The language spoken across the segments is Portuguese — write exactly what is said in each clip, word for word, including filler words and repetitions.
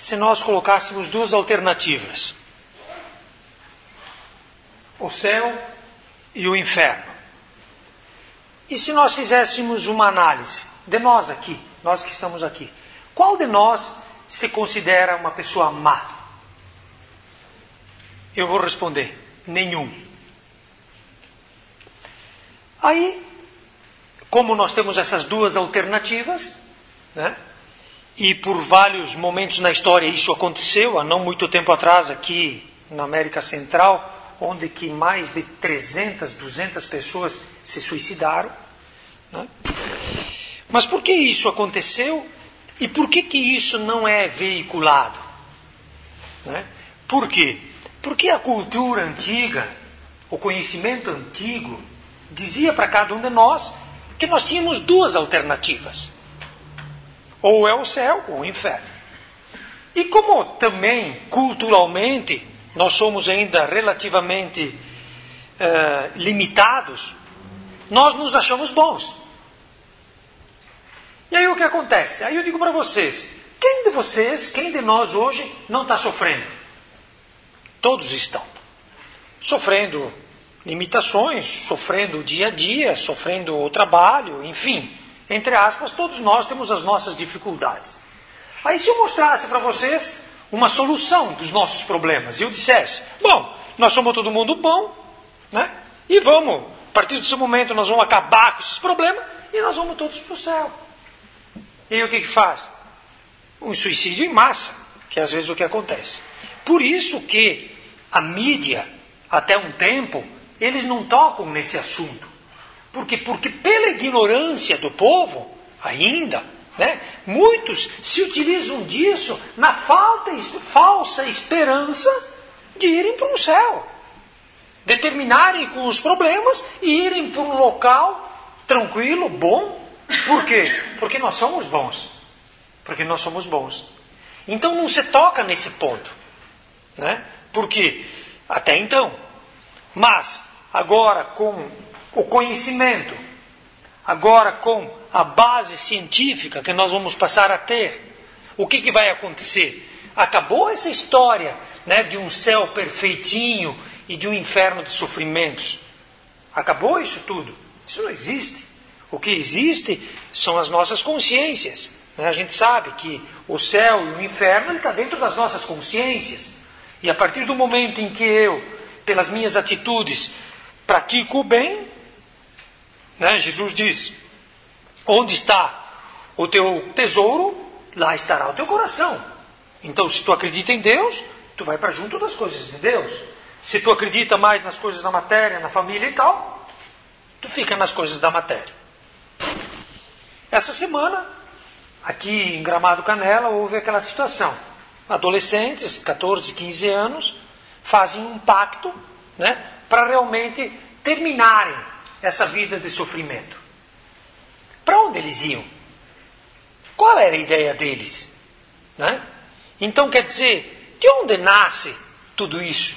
se nós colocássemos duas alternativas: o céu e o inferno. E se nós fizéssemos uma análise de nós aqui, nós que estamos aqui, qual de nós se considera uma pessoa má? Eu vou responder: nenhum. Aí, como nós temos essas duas alternativas, né, e por vários momentos na história isso aconteceu, há não muito tempo atrás aqui na América Central, onde que mais de trezentas, duzentas pessoas se suicidaram, né? Mas por que isso aconteceu e por que que isso não é veiculado, né? Por quê? Porque a cultura antiga, o conhecimento antigo, dizia para cada um de nós que nós tínhamos duas alternativas: ou é o céu ou o inferno. E como também culturalmente nós somos ainda relativamente uh, limitados, nós nos achamos bons. E aí o que acontece? Aí eu digo para vocês: quem de vocês, quem de nós hoje não está sofrendo? Todos estão sofrendo limitações, sofrendo o dia a dia, sofrendo o trabalho, enfim, entre aspas, todos nós temos as nossas dificuldades. Aí se eu mostrasse para vocês uma solução dos nossos problemas, e eu dissesse: bom, nós somos todo mundo bom, né? E vamos, a partir desse momento nós vamos acabar com esses problemas e nós vamos todos para o céu. E aí o que que faz? Um suicídio em massa, que é às vezes o que acontece. Por isso que a mídia, até um tempo, eles não tocam nesse assunto. Por quê? Porque pela ignorância do povo, ainda, né, muitos se utilizam disso na falta, falsa esperança de irem para um céu. De terminarem com os problemas e irem para um local tranquilo, bom. Por quê? Porque nós somos bons. Porque nós somos bons. Então não se toca nesse ponto, né? Porque até então. Mas agora com o conhecimento, agora com a base científica que nós vamos passar a ter, o que que vai acontecer? Acabou essa história, né, de um céu perfeitinho e de um inferno de sofrimentos. Acabou isso tudo. Isso não existe. O que existe são as nossas consciências. A gente sabe que o céu e o inferno está dentro das nossas consciências. E a partir do momento em que eu, pelas minhas atitudes, pratico o bem, né, Jesus diz: onde está o teu tesouro, lá estará o teu coração. Então, se tu acredita em Deus, tu vai para junto das coisas de Deus. Se tu acredita mais nas coisas da matéria, na família e tal, tu fica nas coisas da matéria. Essa semana, aqui em Gramado Canela, houve aquela situação. Adolescentes, catorze, quinze anos, fazem um pacto, né, para realmente terminarem essa vida de sofrimento. Para onde eles iam? Qual era a ideia deles? Né? Então, quer dizer, de onde nasce tudo isso?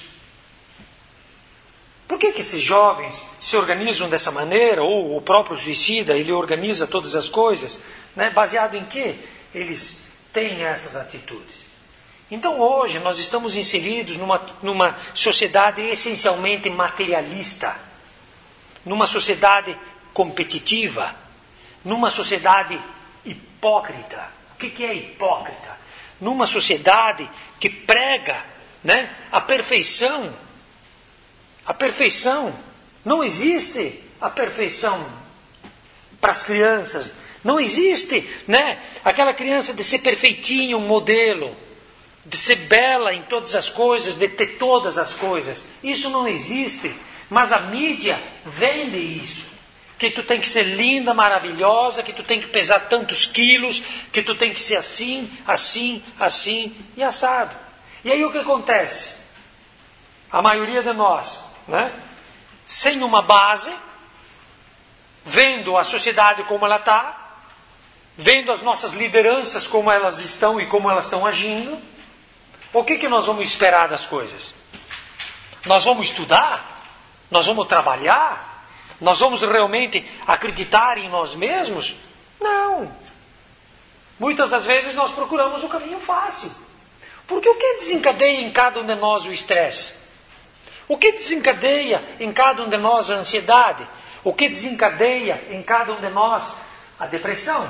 Por que que esses jovens se organizam dessa maneira? Ou o próprio suicida, ele organiza todas as coisas, né? Baseado em quê? Eles têm essas atitudes. Então hoje nós estamos inseridos numa, numa sociedade essencialmente materialista, numa sociedade competitiva, numa sociedade hipócrita. O que que é hipócrita? Numa sociedade que prega, né, a perfeição. A perfeição. Não existe a perfeição para as crianças. Não existe, né, aquela criança de ser perfeitinho, um modelo, de ser bela em todas as coisas, de ter todas as coisas. Isso não existe. Mas a mídia vende isso. Que tu tem que ser linda, maravilhosa, que tu tem que pesar tantos quilos, que tu tem que ser assim, assim, assim e assado. E aí o que acontece? A maioria de nós, né, sem uma base, vendo a sociedade como ela está, vendo as nossas lideranças como elas estão e como elas estão agindo, o que que nós vamos esperar das coisas? Nós vamos estudar? Nós vamos trabalhar? Nós vamos realmente acreditar em nós mesmos? Não. Muitas das vezes nós procuramos o caminho fácil. Porque o que desencadeia em cada um de nós o estresse? O que desencadeia em cada um de nós a ansiedade? O que desencadeia em cada um de nós a depressão?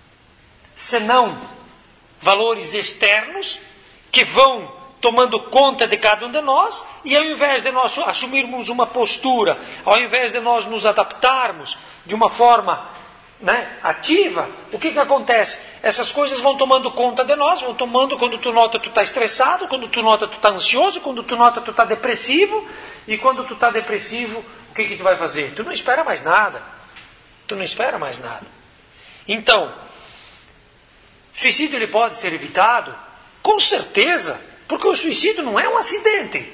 Senão valores externos que vão tomando conta de cada um de nós, e ao invés de nós assumirmos uma postura, ao invés de nós nos adaptarmos de uma forma, né, ativa, o que que acontece? Essas coisas vão tomando conta de nós, vão tomando quando tu nota tu está estressado, quando tu nota tu está ansioso, quando tu nota tu está depressivo, e quando tu está depressivo, o que que tu vai fazer? Tu não espera mais nada. Tu não espera mais nada. Então, suicídio ele pode ser evitado? Com certeza, porque o suicídio não é um acidente.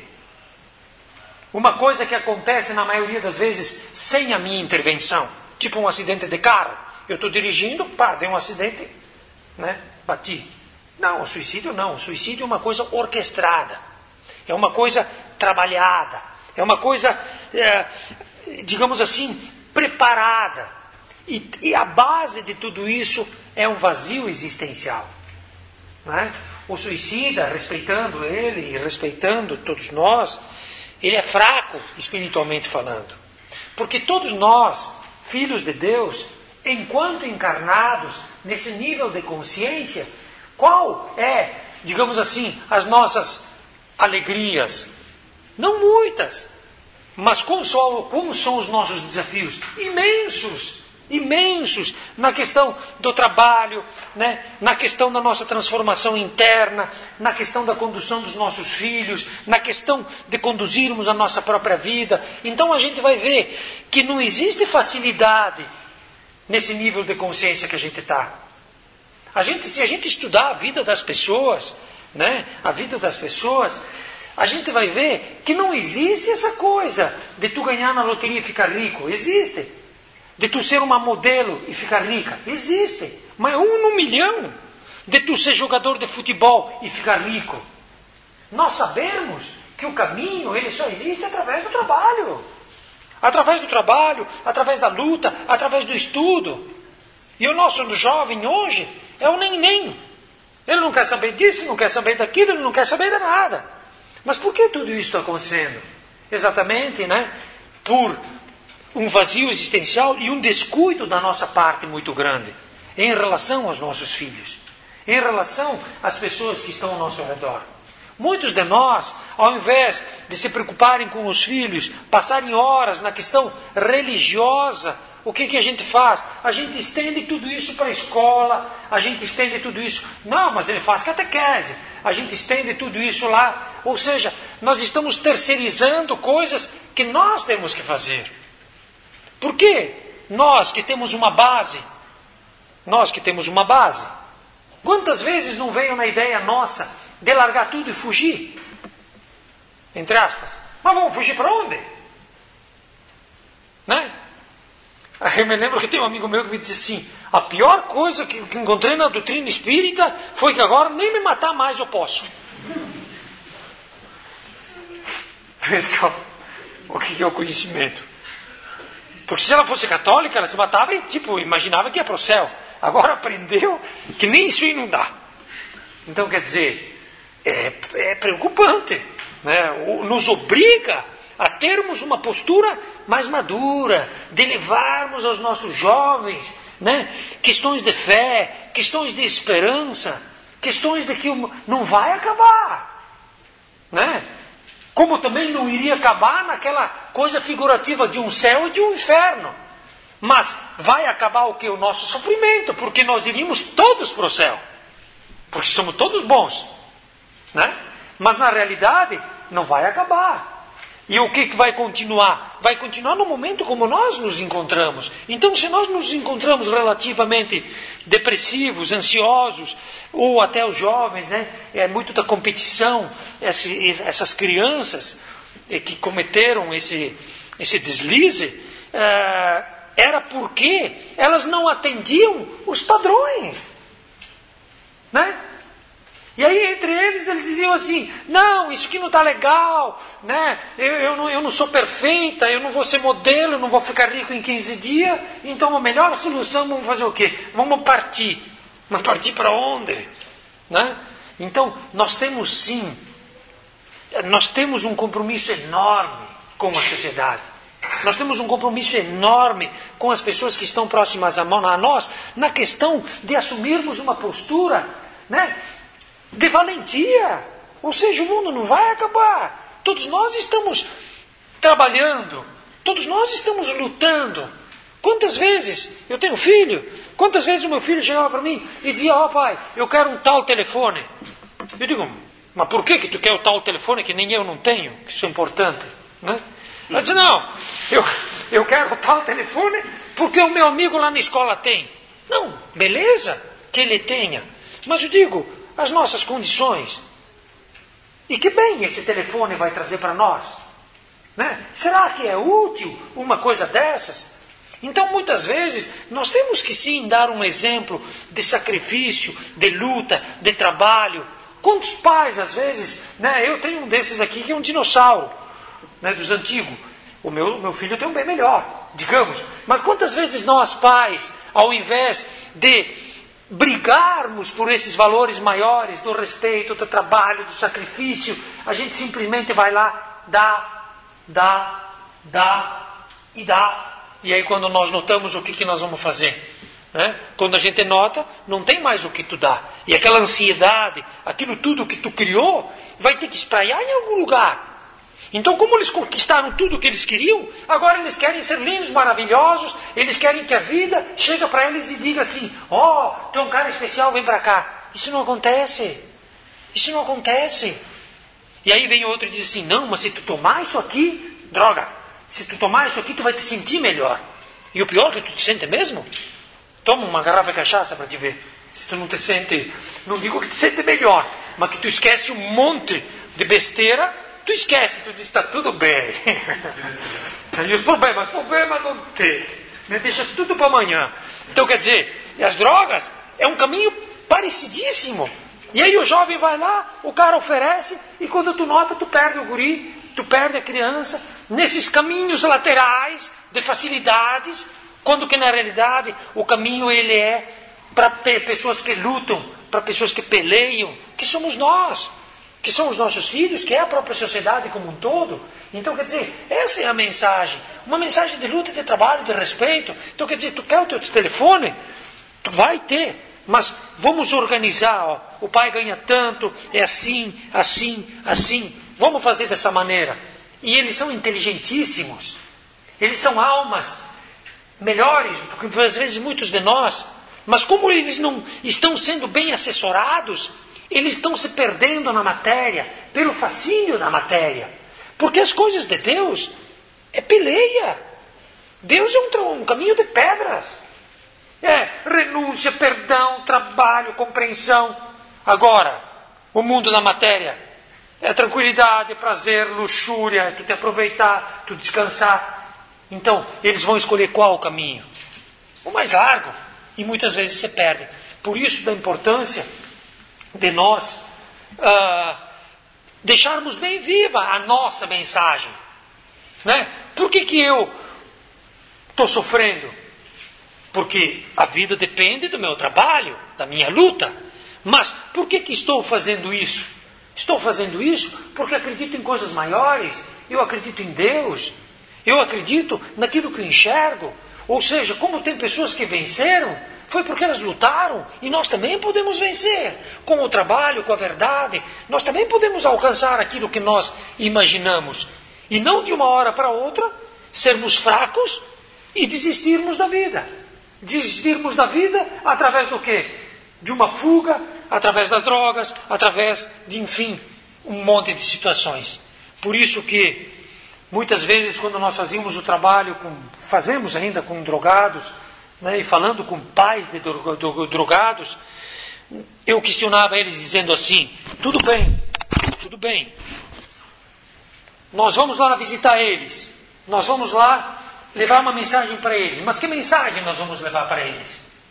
Uma coisa que acontece na maioria das vezes sem a minha intervenção. Tipo um acidente de carro. Eu estou dirigindo, pá, dei um acidente, né? Bati. Não, o suicídio não. O suicídio é uma coisa orquestrada. É uma coisa trabalhada. É uma coisa, é, digamos assim, preparada. E, e a base de tudo isso é um vazio existencial. Não é? O suicida, respeitando ele e respeitando todos nós, ele é fraco espiritualmente falando. Porque todos nós, filhos de Deus, enquanto encarnados nesse nível de consciência, qual é, digamos assim, as nossas alegrias? Não muitas, mas como são, como são os nossos desafios? Imensos! Imensos na questão do trabalho, né? Na questão da nossa transformação interna, na questão da condução dos nossos filhos, na questão de conduzirmos a nossa própria vida. Então a gente vai ver que não existe facilidade nesse nível de consciência que a gente está. A gente, se a gente estudar a vida das pessoas, né? A vida das pessoas, a gente vai ver que não existe essa coisa de tu ganhar na loteria e ficar rico. Existe. De tu ser uma modelo e ficar rica. Existe. Mas um no milhão. De tu ser jogador de futebol e ficar rico. Nós sabemos que o caminho ele só existe através do trabalho. Através do trabalho, através da luta, através do estudo. E o nosso jovem hoje é o nem-nem. Ele não quer saber disso, não quer saber daquilo, ele não quer saber de nada. Mas por que tudo isso está acontecendo? Exatamente, né? Por um vazio existencial e um descuido da nossa parte muito grande em relação aos nossos filhos, em relação às pessoas que estão ao nosso redor. Muitos de nós, ao invés de se preocuparem com os filhos, passarem horas na questão religiosa, o que, que a gente faz? A gente estende tudo isso para a escola, a gente estende tudo isso. Não, mas ele faz catequese. A gente estende tudo isso lá. Ou seja, nós estamos terceirizando coisas que nós temos que fazer. Por quê? Nós que temos uma base, nós que temos uma base, quantas vezes não veio na ideia nossa de largar tudo e fugir? Entre aspas. Mas vamos fugir para onde? Né? Eu me lembro que tem um amigo meu que me disse assim, a pior coisa que, que encontrei na doutrina espírita foi que agora nem me matar mais eu posso. Pessoal, o que é o conhecimento? Porque se ela fosse católica, ela se matava e, tipo, imaginava que ia para o céu. Agora aprendeu que nem isso aí não dá. Então, quer dizer, é, é preocupante. Né? Nos obriga a termos uma postura mais madura, de levarmos aos nossos jovens, né? Questões de fé, questões de esperança, questões de que não vai acabar. Né? Como também não iria acabar naquela coisa figurativa de um céu e de um inferno. Mas vai acabar o que? O nosso sofrimento, porque nós iríamos todos para o céu. Porque somos todos bons. Né? Mas na realidade não vai acabar. E o que, que vai continuar? Vai continuar no momento como nós nos encontramos. Então, se nós nos encontramos relativamente depressivos, ansiosos, ou até os jovens, né? É muito da competição, esse, essas crianças que cometeram esse, esse deslize, é, era porque elas não atendiam os padrões. Né? E aí, entre eles, eles diziam assim, não, isso aqui não está legal, né? eu, eu, não, eu não sou perfeita, eu não vou ser modelo, eu não vou ficar rico em quinze dias, então a melhor solução, vamos fazer o quê? Vamos partir. Mas partir para onde? Né? Então, nós temos sim, nós temos um compromisso enorme com a sociedade. Nós temos um compromisso enorme com as pessoas que estão próximas a nós, na questão de assumirmos uma postura, né, de valentia. Ou seja, o mundo não vai acabar. Todos nós estamos trabalhando, todos nós estamos lutando. Quantas vezes eu tenho filho, quantas vezes o meu filho chegava para mim e dizia: ó, pai, eu quero um tal telefone. Eu digo: mas por que que tu quer o tal telefone que nem eu não tenho? Que isso é importante, né? Eu disse: não, eu, eu quero o tal telefone porque o meu amigo lá na escola tem. Não, beleza que ele tenha, mas eu digo, as nossas condições. E que bem esse telefone vai trazer para nós? Né? Será que é útil uma coisa dessas? Então, muitas vezes, nós temos que sim dar um exemplo de sacrifício, de luta, de trabalho. Quantos pais, às vezes, né, eu tenho um desses aqui que é um dinossauro, né, dos antigos. O meu, meu filho tem um bem melhor, digamos. Mas quantas vezes nós, pais, ao invés de brigarmos por esses valores maiores, do respeito, do trabalho, do sacrifício, a gente simplesmente vai lá, dá, dá, dá e dá. E aí quando nós notamos, o que, que nós vamos fazer? Né? Quando a gente nota, não tem mais o que tu dá. E aquela ansiedade, aquilo tudo que tu criou, vai ter que espraiar em algum lugar. Então, como eles conquistaram tudo o que eles queriam, agora eles querem ser lindos, maravilhosos, eles querem que a vida chegue para eles e diga assim: ó, oh, tem um cara especial, vem para cá. Isso não acontece. Isso não acontece. E aí vem outro e diz assim: não, mas se tu tomar isso aqui, droga, se tu tomar isso aqui, tu vai te sentir melhor. E o pior é que tu te sente mesmo? Toma uma garrafa de cachaça para te ver. Se tu não te sente, não digo que tu te sente melhor, mas que tu esquece um monte de besteira, tu esquece, tu diz: está tudo bem. E os problemas, problemas não tem. Deixa tudo para amanhã. Então, quer dizer, as drogas é um caminho parecidíssimo. E aí o jovem vai lá, o cara oferece, e quando tu nota, tu perde o guri, tu perde a criança, nesses caminhos laterais de facilidades, quando que na realidade o caminho ele é para pessoas que lutam, para pessoas que peleiam, que somos nós, que são os nossos filhos, que é a própria sociedade como um todo. Então, quer dizer, essa é a mensagem, uma mensagem de luta, de trabalho, de respeito. Então, quer dizer, tu quer o teu telefone? Tu vai ter, mas vamos organizar, ó, o pai ganha tanto, é assim, assim, assim, vamos fazer dessa maneira. E eles são inteligentíssimos, eles são almas melhores do que às vezes muitos de nós, mas como eles não estão sendo bem assessorados, eles estão se perdendo na matéria, pelo fascínio da matéria. Porque as coisas de Deus é peleia. Deus é um, um caminho de pedras. É renúncia, perdão, trabalho, compreensão. Agora, o mundo da matéria é tranquilidade, prazer, luxúria, é tu te aproveitar, tu descansar. Então, eles vão escolher qual o caminho? O mais largo. E muitas vezes se perdem. Por isso da importância de nós uh, deixarmos bem viva a nossa mensagem. Né? Por que que eu estou sofrendo? Porque a vida depende do meu trabalho, da minha luta. Mas por que que estou fazendo isso? Estou fazendo isso porque acredito em coisas maiores. Eu acredito em Deus. Eu acredito naquilo que eu enxergo. Ou seja, como tem pessoas que venceram, foi porque elas lutaram. E nós também podemos vencer. Com o trabalho, com a verdade. Nós também podemos alcançar aquilo que nós imaginamos. E não de uma hora para outra, sermos fracos e desistirmos da vida. Desistirmos da vida através do quê? De uma fuga, através das drogas, através de, enfim, um monte de situações. Por isso que, muitas vezes, quando nós fazíamos o trabalho, com, fazemos ainda com drogados, né, e falando com pais de drogados, eu questionava eles dizendo assim: tudo bem, tudo bem, nós vamos lá visitar eles, nós vamos lá levar uma mensagem para eles, mas que mensagem nós vamos levar para eles?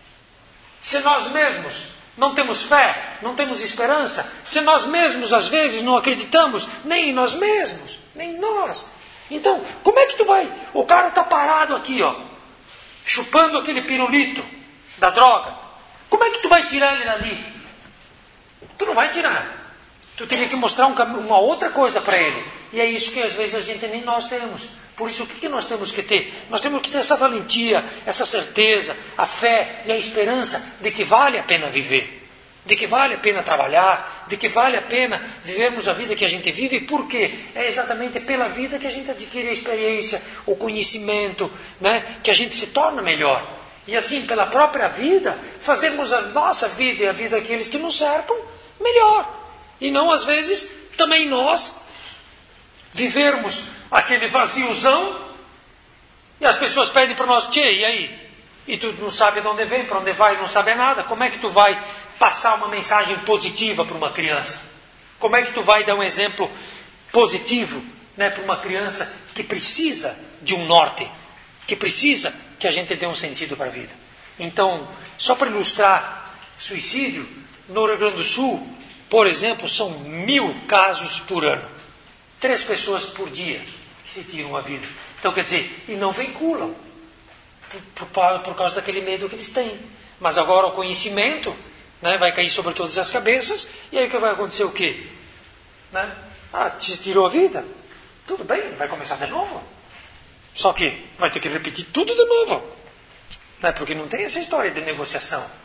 Se nós mesmos não temos fé, não temos esperança, se nós mesmos às vezes não acreditamos nem em nós mesmos, nem em nós. Então, como é que tu vai? O cara está parado aqui, ó, chupando aquele pirulito da droga. Como é que tu vai tirar ele dali? tu não vai tirar. Tu teria que mostrar um, uma outra coisa para ele. E é isso que às vezes a gente nem nós temos. Por isso, o que nós temos que ter? Nós temos que ter essa valentia, essa certeza, a fé e a esperança de que vale a pena viver. De que vale a pena trabalhar, de que vale a pena vivermos a vida que a gente vive, porque é exatamente pela vida que a gente adquire a experiência, o conhecimento, né? Que a gente se torna melhor. E assim, pela própria vida, fazermos a nossa vida e a vida daqueles que nos cercam melhor. E não, às vezes, também nós vivermos aquele vaziozão e as pessoas pedem para nós, tchê, e aí? E tu não sabe de onde vem, para onde vai, não sabe nada. Como é que tu vai passar uma mensagem positiva para uma criança? Como é que tu vai dar um exemplo positivo, né, para uma criança que precisa de um norte, que precisa que a gente dê um sentido para a vida? Então, só para ilustrar suicídio, no Rio Grande do Sul, por exemplo, são mil casos por ano. Três pessoas por dia que se tiram a vida. Então, quer dizer, e não vinculam, por, por, por causa daquele medo que eles têm. Mas agora o conhecimento, né, vai cair sobre todas as cabeças, e aí que vai acontecer o quê? Né? Ah, te tirou a vida? Tudo bem, vai começar de novo. Só que vai ter que repetir tudo de novo. Né? Porque não tem essa história de negociação.